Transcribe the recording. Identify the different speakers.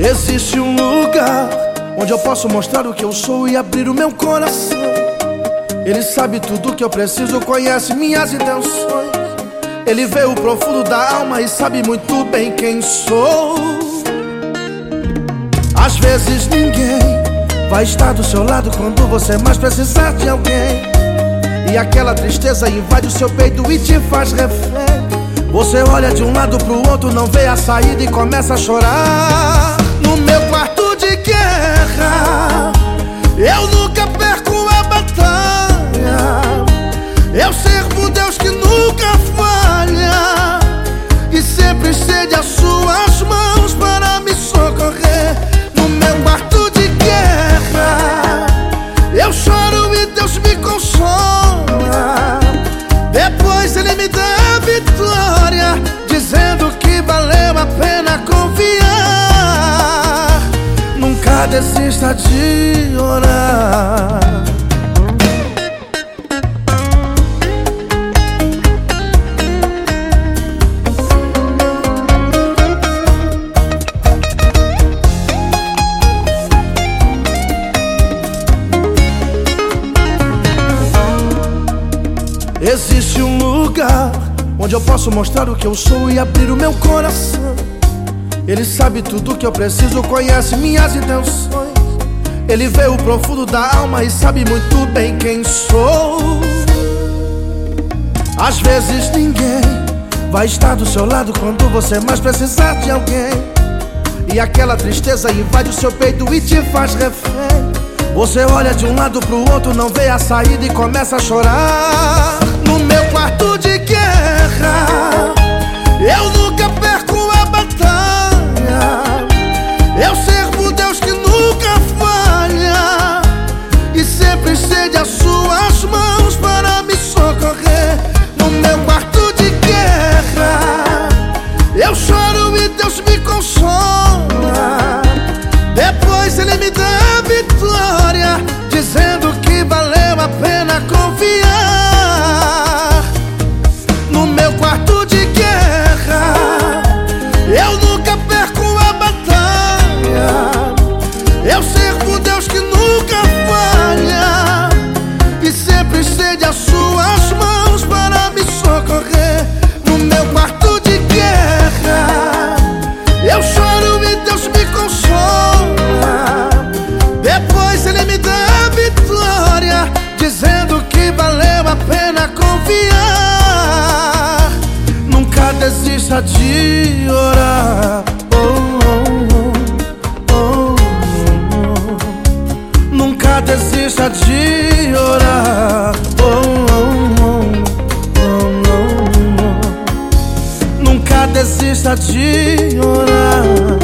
Speaker 1: Existe um lugar onde eu posso mostrar o que eu sou e abrir o meu coração. Ele sabe tudo que eu preciso, conhece minhas intenções. Ele vê o profundo da alma e sabe muito bem quem sou. Às vezes ninguém vai estar do seu lado quando você mais precisar de alguém. E aquela tristeza invade o seu peito e te faz refém. Você olha de um lado pro outro, não vê a saída e começa a chorar. No meu quarto de guerra, eu nunca perco a batalha. Eu sirvo Deus que nunca falha e sempre estende as suas mãos para me socorrer. No meu quarto de guerra, eu choro e Deus me consola. Depois Ele me dá a vitória, dizendo que valeu a pena confiar. Nunca desista de orar. Existe um lugar onde eu posso mostrar o que eu sou e abrir o meu coração. Ele sabe tudo que eu preciso, conhece minhas intenções. Ele vê o profundo da alma e sabe muito bem quem sou. Às vezes ninguém vai estar do seu lado quando você mais precisar de alguém. E aquela tristeza invade o seu peito e te faz refém. Você olha de um lado pro outro, não vê a saída e começa a chorar. No meu quarto de guerra, eu nunca perco a batalha. Eu sirvo Deus que nunca falha e sempre estende as suas mãos para me socorrer. No meu quarto de guerra, eu choro e Deus me consola. Depois Ele me dá a vitória, dizendo que valeu a pena confiar. No meu quarto de guerra, eu nunca perco a batalha. Eu sirvo Deus que nunca falha e sempre estende as suas mãos para me socorrer. No meu quarto de guerra, eu choro e Deus me consola. Depois Ele me dá a vitória, dizendo que valeu a pena confiar. Nunca desista de orar. Nunca desista de orar. Nunca desista de orar.